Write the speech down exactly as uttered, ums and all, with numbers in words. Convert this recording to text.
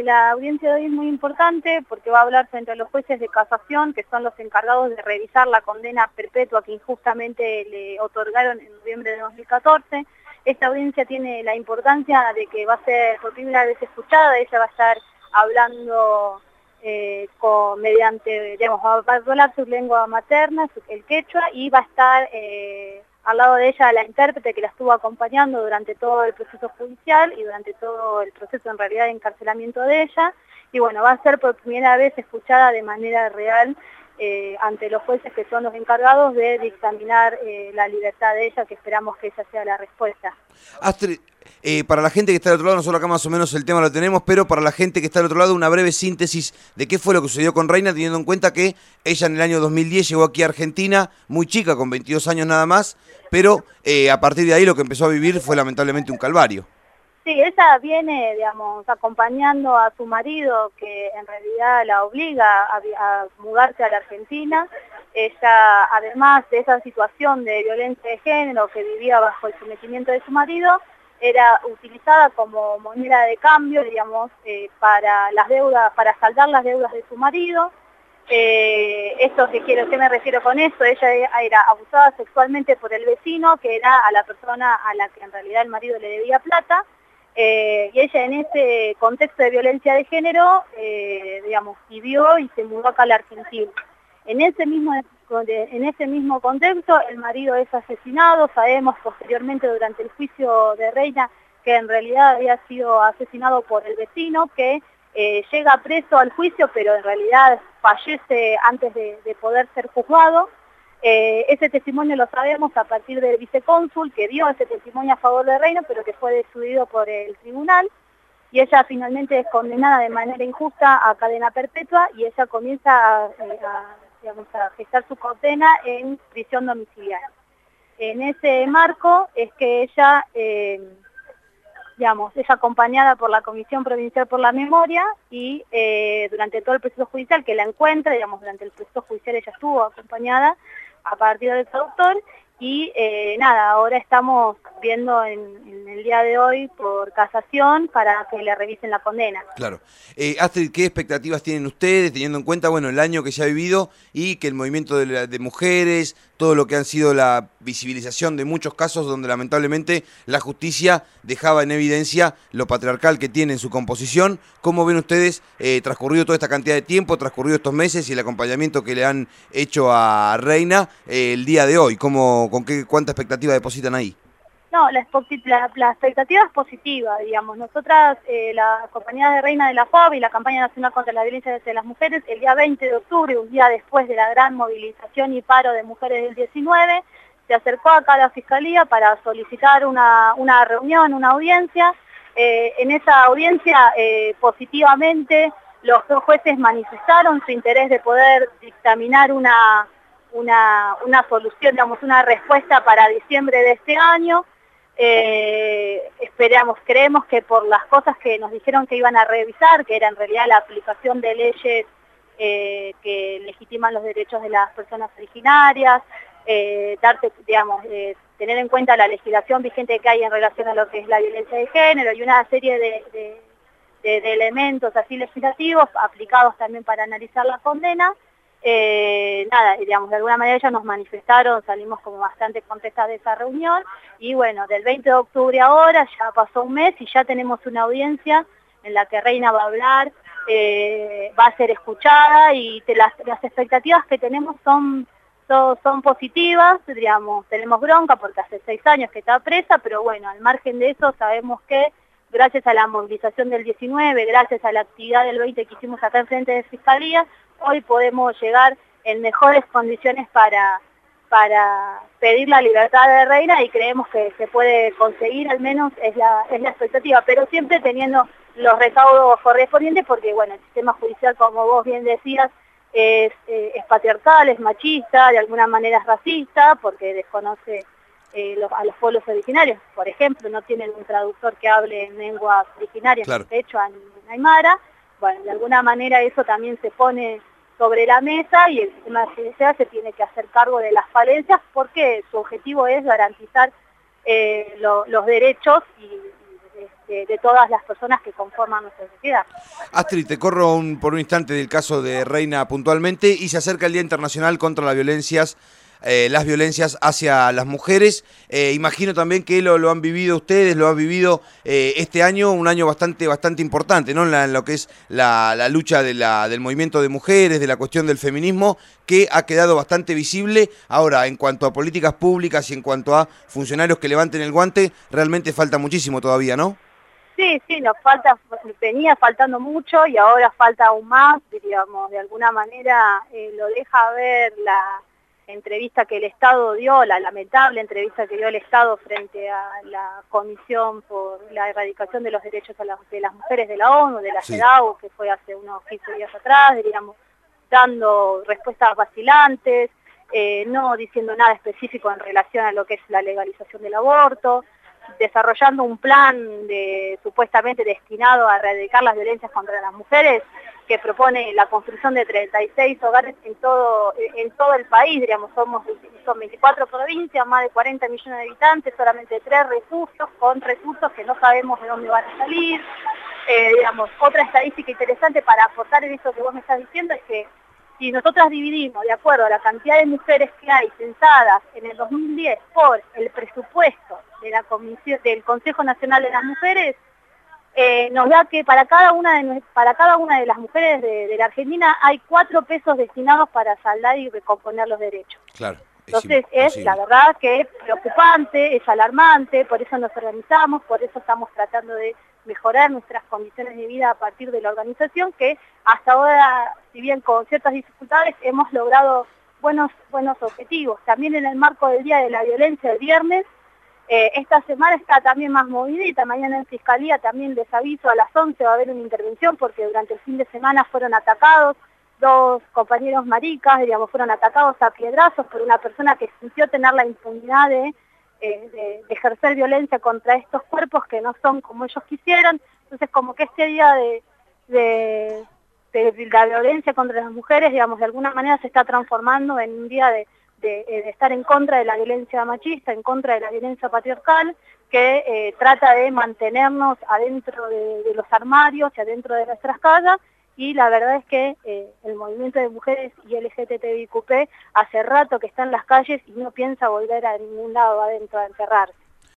la audiencia de hoy es muy importante porque va a hablar frente a los jueces de casación, que son los encargados de revisar la condena perpetua que injustamente le otorgaron en noviembre de dos mil catorce. Esta audiencia tiene la importancia de que va a ser por primera vez escuchada. Ella va a estar hablando eh, con, mediante, digamos, va a hablar su lengua materna, su, el quechua, y va a estar eh, al lado de ella la intérprete que la estuvo acompañando durante todo el proceso judicial y durante todo el proceso en realidad de encarcelamiento de ella. Y bueno, va a ser por primera vez escuchada de manera real eh, ante los jueces que son los encargados de dictaminar eh, la libertad de ella, que esperamos que esa sea la respuesta. Astrid, eh, para la gente que está del otro lado, nosotros acá más o menos el tema lo tenemos, pero para la gente que está del otro lado, una breve síntesis de qué fue lo que sucedió con Reina, teniendo en cuenta que ella en el año dos mil diez llegó aquí a Argentina, muy chica, con veintidós años nada más, pero eh, a partir de ahí lo que empezó a vivir fue lamentablemente un calvario. Sí, ella viene, digamos, acompañando a su marido, que en realidad la obliga a, a mudarse a la Argentina. Ella, además de esa situación de violencia de género que vivía bajo el sometimiento de su marido, era utilizada como moneda de cambio, digamos, eh, para las deudas, para saldar las deudas de su marido. Eh, esto que quiero, ¿qué me refiero con esto? Ella era abusada sexualmente por el vecino, que era a la persona a la que en realidad el marido le debía plata. Eh, y ella en ese contexto de violencia de género, eh, digamos, vivió y se mudó acá a la Argentina. En ese mismo, en ese mismo contexto, el marido es asesinado. Sabemos posteriormente durante el juicio de Reina que en realidad había sido asesinado por el vecino, que eh, llega preso al juicio, pero en realidad fallece antes de, de poder ser juzgado. Eh, ese testimonio lo sabemos a partir del vicecónsul que dio ese testimonio a favor de Reina, pero que fue destruido por el tribunal, y ella finalmente es condenada de manera injusta a cadena perpetua, y ella comienza a, a, digamos, a gestar su condena en prisión domiciliaria. En ese marco es que ella, eh, digamos, es acompañada por la Comisión Provincial por la Memoria, y eh, durante todo el proceso judicial que la encuentra, digamos, durante el proceso judicial ella estuvo acompañada a partir del traductor, y eh, nada, ahora estamos viendo en, en el día de hoy por casación para que le revisen la condena. Claro. Eh, Astrid, ¿qué expectativas tienen ustedes, teniendo en cuenta, bueno, el año que se ha vivido y que el movimiento de, la, de mujeres, todo lo que han sido la visibilización de muchos casos donde lamentablemente la justicia dejaba en evidencia lo patriarcal que tiene en su composición? ¿Cómo ven ustedes eh, transcurrido toda esta cantidad de tiempo, transcurrido estos meses y el acompañamiento que le han hecho a Reina eh, el día de hoy? ¿Cómo, con qué, cuánta expectativa depositan ahí? No, la, la, la expectativa es positiva, digamos. Nosotras, eh, la compañía de Reina de la F A B y la Campaña Nacional contra la Violencia hacia las Mujeres, el día veinte de octubre, un día después de la gran movilización y paro de mujeres del diecinueve, se acercó acá a la Fiscalía para solicitar una, una reunión, una audiencia. Eh, en esa audiencia, eh, positivamente, los dos jueces manifestaron su interés de poder dictaminar una, una, una solución, digamos, una respuesta para diciembre de este año. Eh, esperamos, creemos que por las cosas que nos dijeron que iban a revisar, que era en realidad la aplicación de leyes eh, que legitiman los derechos de las personas originarias, eh, darte, digamos, eh, tener en cuenta la legislación vigente que hay en relación a lo que es la violencia de género y una serie de, de, de, de elementos así legislativos aplicados también para analizar la condena. Eh, nada, digamos, de alguna manera ellos nos manifestaron, salimos como bastante contentas de esa reunión, y bueno, del veinte de octubre ahora ya pasó un mes y ya tenemos una audiencia en la que Reina va a hablar, eh, va a ser escuchada, y te, las, las expectativas que tenemos son, son, son positivas, digamos, tenemos bronca porque hace seis años que está presa, pero bueno, al margen de eso sabemos que gracias a la movilización del diecinueve, gracias a la actividad del veinte que hicimos acá en frente de Fiscalía, hoy podemos llegar en mejores condiciones para, para pedir la libertad de Reina, y creemos que se puede conseguir, al menos es la, es la expectativa, pero siempre teniendo los recaudos correspondientes, porque bueno, el sistema judicial, como vos bien decías, es, eh, es patriarcal, es machista, de alguna manera es racista, porque desconoce eh, los, a los pueblos originarios. Por ejemplo, no tienen un traductor que hable en lenguas originarias, Claro. de hecho en aymara. Bueno, de alguna manera eso también se pone sobre la mesa, y el sistema judicial se tiene que hacer cargo de las falencias, porque su objetivo es garantizar eh, lo, los derechos y, y de, de todas las personas que conforman nuestra sociedad. Astrid, te corro un, por un instante del caso de Reina puntualmente, y se acerca el Día Internacional contra las Violencias Eh, las violencias hacia las mujeres. Eh, imagino también que lo, lo han vivido ustedes, lo han vivido eh, este año, un año bastante bastante importante, ¿no? En, la, en lo que es la, la lucha de la, del movimiento de mujeres, de la cuestión del feminismo, que ha quedado bastante visible. Ahora, en cuanto a políticas públicas y en cuanto a funcionarios que levanten el guante, realmente falta muchísimo todavía, ¿no? Sí, sí, nos falta, venía faltando mucho y ahora falta aún más, diríamos, de alguna manera eh, lo deja ver la entrevista que el Estado dio, la lamentable entrevista que dio el Estado frente a la Comisión por la Erradicación de los Derechos de las, de las Mujeres de la ONU, de la Sí. CEDAW, que fue hace unos quince días atrás, diríamos, dando respuestas vacilantes, eh, no diciendo nada específico en relación a lo que es la legalización del aborto, desarrollando un plan de, supuestamente destinado a erradicar las violencias contra las mujeres, que propone la construcción de treinta y seis hogares en todo en todo el país, digamos, somos son veinticuatro provincias, más de cuarenta millones de habitantes, solamente tres refugios, con recursos que no sabemos de dónde van a salir. Eh, digamos, otra estadística interesante para aportar en eso que vos me estás diciendo es que si nosotras dividimos de acuerdo a la cantidad de mujeres que hay censadas en el dos mil diez por el presupuesto de la comisión del Consejo Nacional de las Mujeres, eh, nos da que para cada una de para cada una de las mujeres de, de la Argentina hay cuatro pesos destinados para saldar y recomponer los derechos. Claro. Entonces es, la verdad que es preocupante, es alarmante, por eso nos organizamos, por eso estamos tratando de mejorar nuestras condiciones de vida a partir de la organización, que hasta ahora, si bien con ciertas dificultades, hemos logrado buenos, buenos objetivos. También en el marco del Día de la Violencia el viernes, eh, esta semana está también más movidita, mañana en Fiscalía también les aviso, a las once va a haber una intervención porque durante el fin de semana fueron atacados dos compañeros maricas, digamos, fueron atacados a piedrazos por una persona que sintió tener la impunidad de, eh, de, de ejercer violencia contra estos cuerpos que no son como ellos quisieran. Entonces, como que este día de, de, de la violencia contra las mujeres, digamos, de alguna manera se está transformando en un día de, de, de estar en contra de la violencia machista, en contra de la violencia patriarcal, que eh, trata de mantenernos adentro de, de los armarios y adentro de nuestras casas. Y la verdad es que eh, el movimiento de mujeres y L G B T I Q P hace rato que está en las calles y no piensa volver a ningún lado adentro a encerrarse.